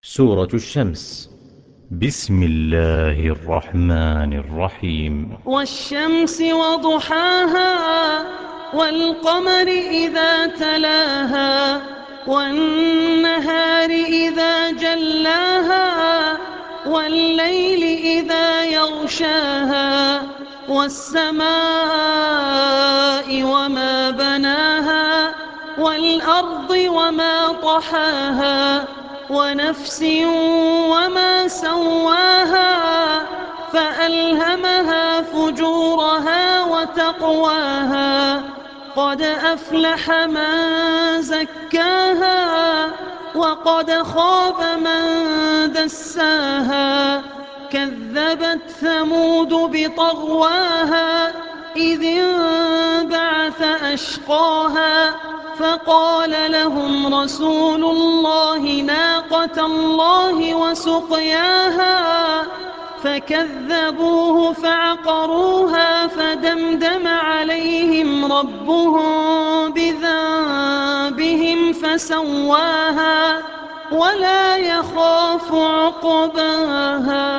سورة الشمس. بسم الله الرحمن الرحيم. والشمس وضحاها والقمر إذا تلاها والنهار إذا جلاها والليل إذا يغشاها والسماء وما بناها والأرض وما طحاها ونفس وما سواها فألهمها فجورها وتقواها قد أفلح من زكاها وقد خاب من دساها كذبت ثمود بطغواها إذ انبعث أشقاها فقال لهم رسول الله ناقة الله وسقياها فكذبوه فعقروها فدمدم عليهم ربهم بذنبهم فسواها ولا يخاف عقباها.